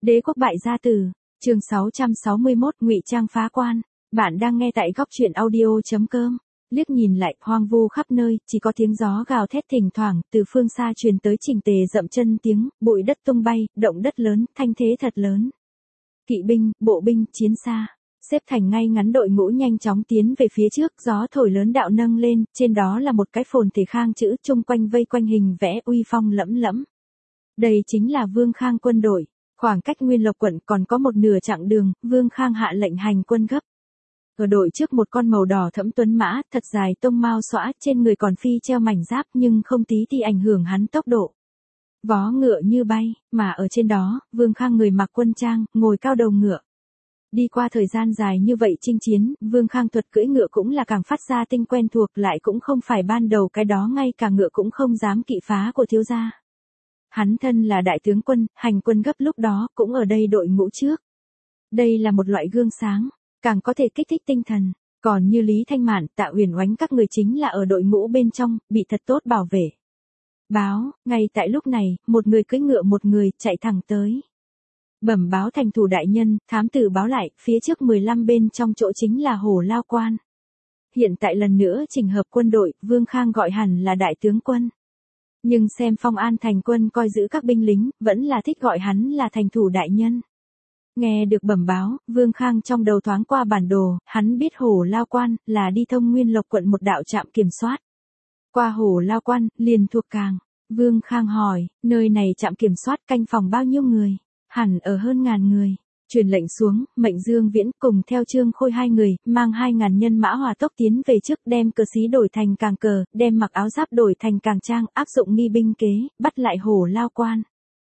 Đế quốc bại gia tử, chương 661 ngụy trang phá quan. Bạn đang nghe tại góc truyện audio.com. Liếc nhìn lại, hoang vu khắp nơi, chỉ có tiếng gió gào thét thỉnh thoảng, từ phương xa truyền tới chỉnh tề dậm chân tiếng, bụi đất tung bay, động đất lớn, thanh thế thật lớn. Kỵ binh, bộ binh, chiến xa, xếp thành ngay ngắn đội ngũ nhanh chóng tiến về phía trước, gió thổi lớn đạo nâng lên, trên đó là một cái phồn thể Khang chữ, chung quanh vây quanh hình vẽ uy phong lẫm lẫm. Đây chính là Vương Khang quân đội. Khoảng cách Nguyên Lộc quận còn có một nửa chặng đường, Vương Khang hạ lệnh hành quân gấp. Ở đội trước một con màu đỏ thẫm tuấn mã, thật dài tông mao xõa, trên người còn phi treo mảnh giáp nhưng không tí thì ảnh hưởng hắn tốc độ. Vó ngựa như bay, mà ở trên đó, Vương Khang người mặc quân trang, ngồi cao đầu ngựa. Đi qua thời gian dài như vậy chinh chiến, Vương Khang thuật cưỡi ngựa cũng là càng phát ra tinh quen thuộc, lại cũng không phải ban đầu cái đó ngay cả ngựa cũng không dám kỵ phá của thiếu gia. Hắn thân là đại tướng quân, hành quân gấp lúc đó, cũng ở đây đội ngũ trước. Đây là một loại gương sáng, càng có thể kích thích tinh thần, còn như Lý Thanh Mạn, Tạ Uyển Oánh các người chính là ở đội ngũ bên trong, bị thật tốt bảo vệ. Báo, ngay tại lúc này, một người cưỡi ngựa một người, chạy thẳng tới. Bẩm báo thành thủ đại nhân, thám tử báo lại, phía trước 15 bên trong chỗ chính là Hổ Lao Quan. Hiện tại lần nữa chỉnh hợp quân đội, Vương Khang gọi hẳn là đại tướng quân. Nhưng xem Phong An thành quân coi giữ các binh lính, vẫn là thích gọi hắn là thành thủ đại nhân. Nghe được bẩm báo, Vương Khang trong đầu thoáng qua bản đồ, hắn biết Hổ Lao Quan là đi thông Nguyên Lộc quận một đạo trạm kiểm soát. Qua Hổ Lao Quan, liền thuộc Càng. Vương Khang hỏi, nơi này trạm kiểm soát canh phòng bao nhiêu người? Hẳn ở hơn 1000 người. Truyền lệnh xuống, mệnh Dương Viễn cùng theo Trương Khôi 2 người, mang 2000 nhân mã hỏa tốc tiến về trước, đem cờ xí đổi thành càng cờ, đem mặc áo giáp đổi thành càng trang, áp dụng nghi binh kế, bắt lại Hổ Lao Quan.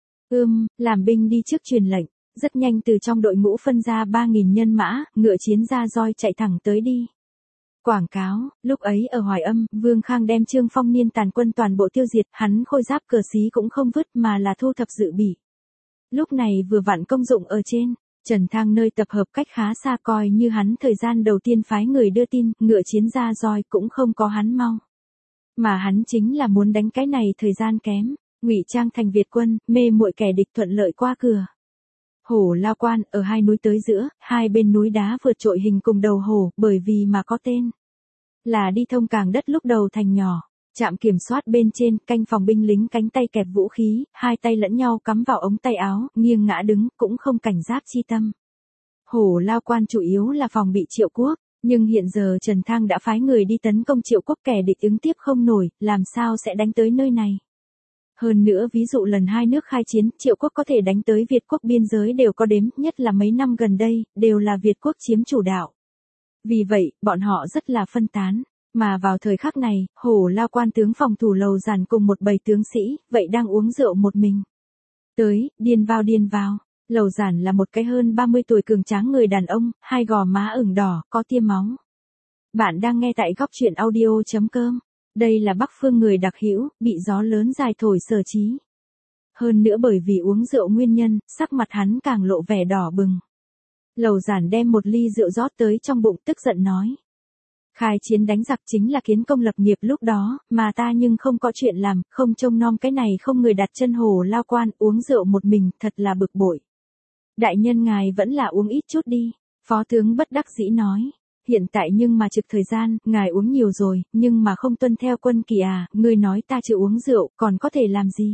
Làm binh đi trước truyền lệnh, rất nhanh từ trong đội ngũ phân ra 3000 nhân mã, ngựa chiến ra roi chạy thẳng tới đi. Quảng cáo, lúc ấy ở Hoài Âm, Vương Khang đem Trương Phong Niên tàn quân toàn bộ tiêu diệt, hắn khôi giáp cờ xí cũng không vứt mà là thu thập dự bị. Lúc này vừa vặn công dụng ở trên, Trần Thang nơi tập hợp cách khá xa, coi như hắn thời gian đầu tiên phái người đưa tin, ngựa chiến ra roi cũng không có hắn mau. Mà hắn chính là muốn đánh cái này thời gian kém, ngụy trang thành Việt quân, mê muội kẻ địch thuận lợi qua cửa. Hổ Lao Quan ở hai núi tới giữa, hai bên núi đá vượt trội hình cùng đầu hổ, bởi vì mà có tên là đi thông Càng đất lúc đầu thành nhỏ. Trạm kiểm soát bên trên, canh phòng binh lính cánh tay kẹp vũ khí, hai tay lẫn nhau cắm vào ống tay áo, nghiêng ngã đứng, cũng không cảnh giác chi tâm. Hổ Lao Quan chủ yếu là phòng bị Triệu Quốc, nhưng hiện giờ Trần Thang đã phái người đi tấn công Triệu Quốc, kẻ địch ứng tiếp không nổi, làm sao sẽ đánh tới nơi này. Hơn nữa ví dụ lần hai nước khai chiến, Triệu Quốc có thể đánh tới Việt Quốc biên giới đều có đếm, nhất là mấy năm gần đây, đều là Việt Quốc chiếm chủ đạo. Vì vậy, bọn họ rất là phân tán. Mà vào thời khắc này, Hổ Lao Quan tướng phòng thủ Lầu Giản cùng một bầy tướng sĩ, vậy đang uống rượu một mình. Tới, điên vào. Lầu Giản là một cái hơn 30 tuổi cường tráng người đàn ông, hai gò má ửng đỏ, có tia máu. Bạn đang nghe tại góc truyện audio.com. Đây là Bắc Phương người đặc hữu, bị gió lớn dài thổi sở trí. Hơn nữa bởi vì uống rượu nguyên nhân, sắc mặt hắn càng lộ vẻ đỏ bừng. Lầu Giản đem một ly rượu rót tới trong bụng, tức giận nói. Khai chiến đánh giặc chính là kiến công lập nghiệp lúc đó, mà ta nhưng không có chuyện làm, không trông nom cái này không người đặt chân Hổ Lao Quan, uống rượu một mình, thật là bực bội. Đại nhân ngài vẫn là uống ít chút đi, phó tướng bất đắc dĩ nói. Hiện tại nhưng mà trực thời gian, ngài uống nhiều rồi, nhưng mà không tuân theo quân kỳ à, ngươi nói ta chưa uống rượu, còn có thể làm gì?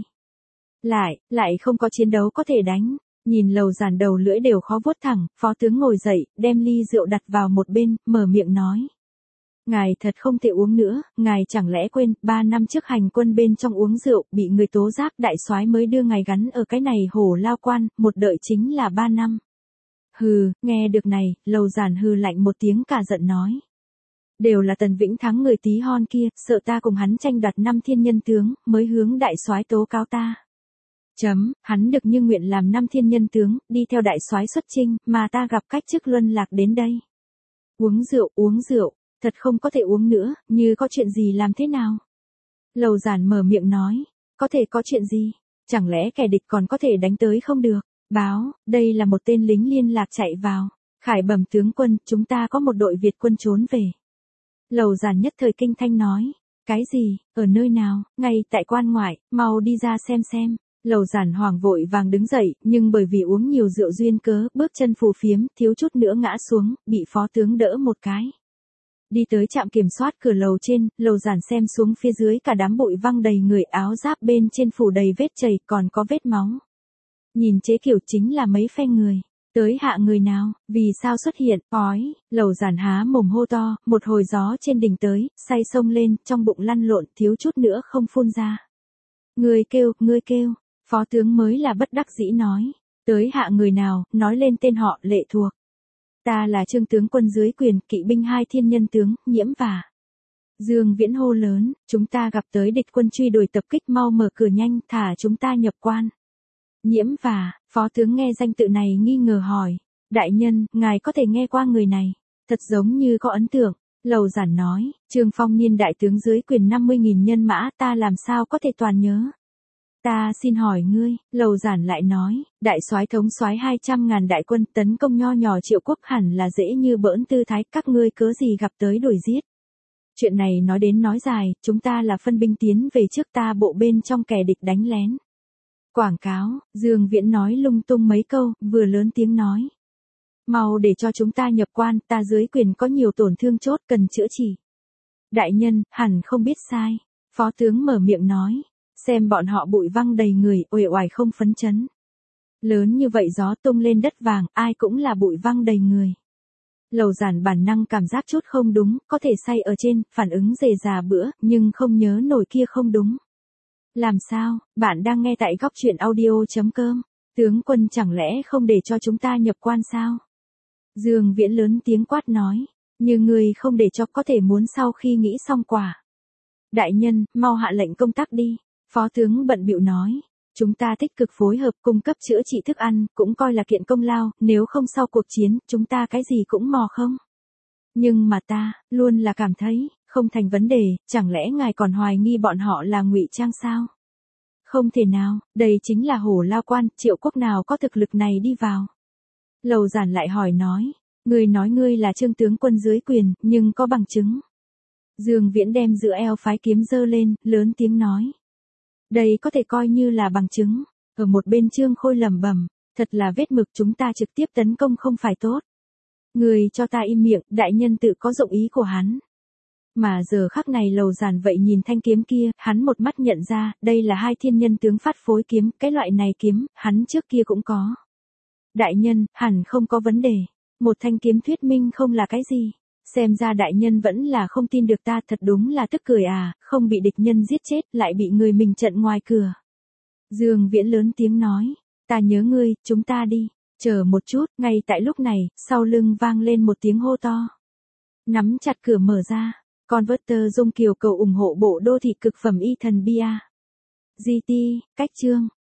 Lại không có chiến đấu có thể đánh. Nhìn Lầu Giản đầu lưỡi đều khó vuốt thẳng, phó tướng ngồi dậy, đem ly rượu đặt vào một bên, mở miệng nói. Ngài thật không thể uống nữa, ngài chẳng lẽ quên, 3 năm trước hành quân bên trong uống rượu, bị người tố giác, đại soái mới đưa ngài gắn ở cái này Hổ Lao Quan, một đợi chính là 3 năm. Hừ, nghe được này, Lầu Giản hừ lạnh một tiếng cả giận nói. Đều là Tần Vĩnh Thắng người tí hon kia, sợ ta cùng hắn tranh đoạt 5 thiên nhân tướng, mới hướng đại soái tố cáo ta. Hắn được như nguyện làm 5 thiên nhân tướng, đi theo đại soái xuất chinh, mà ta gặp cách chức luân lạc đến đây. Uống rượu. Thật không có thể uống nữa, như có chuyện gì làm thế nào? Lầu Giản mở miệng nói, có thể có chuyện gì? Chẳng lẽ kẻ địch còn có thể đánh tới không được? Báo, đây là một tên lính liên lạc chạy vào. Khải bẩm tướng quân, chúng ta có một đội Việt quân trốn về. Lầu Giản nhất thời kinh thanh nói, cái gì, ở nơi nào, ngay tại quan ngoại, mau đi ra xem. Lầu Giản Hoàng vội vàng đứng dậy, nhưng bởi vì uống nhiều rượu duyên cớ, bước chân phù phiếm, thiếu chút nữa ngã xuống, bị phó tướng đỡ một cái. Đi tới trạm kiểm soát cửa lầu trên, Lầu Giản xem xuống phía dưới cả đám bụi văng đầy người, áo giáp bên trên phủ đầy vết chảy, còn có vết máu. Nhìn chế kiểu chính là mấy phe người. Tới hạ người nào, vì sao xuất hiện, ói, Lầu Giản há mồm hô to, một hồi gió trên đỉnh tới, say sông lên, trong bụng lăn lộn, thiếu chút nữa không phun ra. Người kêu, phó tướng mới là bất đắc dĩ nói. Tới hạ người nào, nói lên tên họ, lệ thuộc. Ta là Trương tướng quân dưới quyền, kỵ binh 2 thiên nhân tướng, Nhiễm Và. Dương Viễn hô lớn, chúng ta gặp tới địch quân truy đuổi tập kích, mau mở cửa nhanh, thả chúng ta nhập quan. Nhiễm Và, phó tướng nghe danh tự này nghi ngờ hỏi. Đại nhân, ngài có thể nghe qua người này. Thật giống như có ấn tượng. Lầu Giản nói, Trương Phong Niên đại tướng dưới quyền 50.000 nhân mã, ta làm sao có thể toàn nhớ. Ta xin hỏi ngươi, Lầu Giản lại nói, đại soái thống soái 200.000 đại quân tấn công nho nhỏ Triệu quốc hẳn là dễ như bỡn tư thái, các ngươi cớ gì gặp tới đuổi giết. Chuyện này nói đến nói dài, chúng ta là phân binh tiến về trước, ta bộ bên trong kẻ địch đánh lén. Quảng cáo, Dương Viễn nói lung tung mấy câu, vừa lớn tiếng nói. Mau để cho chúng ta nhập quan, ta dưới quyền có nhiều tổn thương chốt cần chữa trị. Đại nhân, hẳn không biết sai. Phó tướng mở miệng nói. Xem bọn họ bụi văng đầy người, uể oải không phấn chấn. Lớn như vậy gió tung lên đất vàng, ai cũng là bụi văng đầy người. Lầu Giản bản năng cảm giác chút không đúng, có thể say ở trên, phản ứng rề rà bữa, nhưng không nhớ nổi kia không đúng. Làm sao, bạn đang nghe tại góc truyện audio.com. Tướng quân chẳng lẽ không để cho chúng ta nhập quan sao? Dương Viễn lớn tiếng quát nói. Như người không để cho, có thể muốn sau khi nghĩ xong quả. Đại nhân, mau hạ lệnh công tác đi. Phó tướng bận bịu nói. Chúng ta tích cực phối hợp cung cấp chữa trị thức ăn, cũng coi là kiện công lao, nếu không sau cuộc chiến, chúng ta cái gì cũng mò không. Nhưng mà ta, luôn là cảm thấy, không thành vấn đề, chẳng lẽ ngài còn hoài nghi bọn họ là ngụy trang sao? Không thể nào, đây chính là Hổ Lao Quan, Triệu quốc nào có thực lực này đi vào. Lầu Giản lại hỏi nói, ngươi nói ngươi là Trương tướng quân dưới quyền, nhưng có bằng chứng. Dương Viễn đem giữa eo phái kiếm giơ lên, lớn tiếng nói. Đây có thể coi như là bằng chứng. Ở một bên Trương Khôi lẩm bẩm, thật là vết mực, chúng ta trực tiếp tấn công không phải tốt. Người cho ta im miệng, đại nhân tự có dụng ý của hắn. Mà giờ khắc này Lầu Giản vậy nhìn thanh kiếm kia, hắn một mắt nhận ra, đây là 2 thiên nhân tướng phát phối kiếm, cái loại này kiếm, hắn trước kia cũng có. Đại nhân, hẳn không có vấn đề. Một thanh kiếm thuyết minh không là cái gì. Xem ra đại nhân vẫn là không tin được ta, thật đúng là tức cười à, không bị địch nhân giết chết, lại bị người mình trận ngoài cửa. Dương Viễn lớn tiếng nói, ta nhớ ngươi, chúng ta đi. Chờ một chút, ngay tại lúc này, sau lưng vang lên một tiếng hô to. Nắm chặt cửa mở ra. Converter Dung Kiều cầu ủng hộ bộ đô thị cực phẩm y thần bia. GT, cách chương.